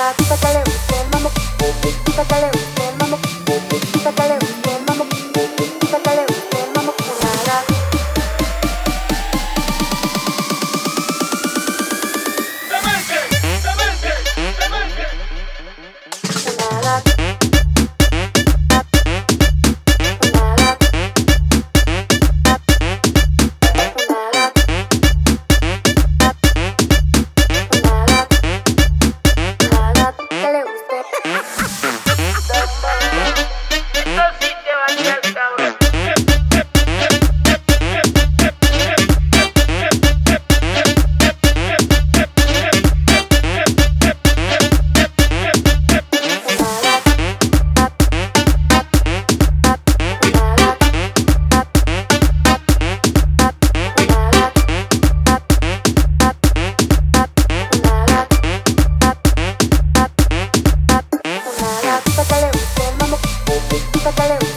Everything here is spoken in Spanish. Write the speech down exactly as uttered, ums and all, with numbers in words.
gatita que le gusta el mambo, gatita que le gusta el mambo, gatita que le gusta el mambo, gatita que le gusta el mambo, una gata. ¡Demente! ¡Demente! ¡Demente! Una gata. Gatita que le gusta el mambo, gatita que le gusta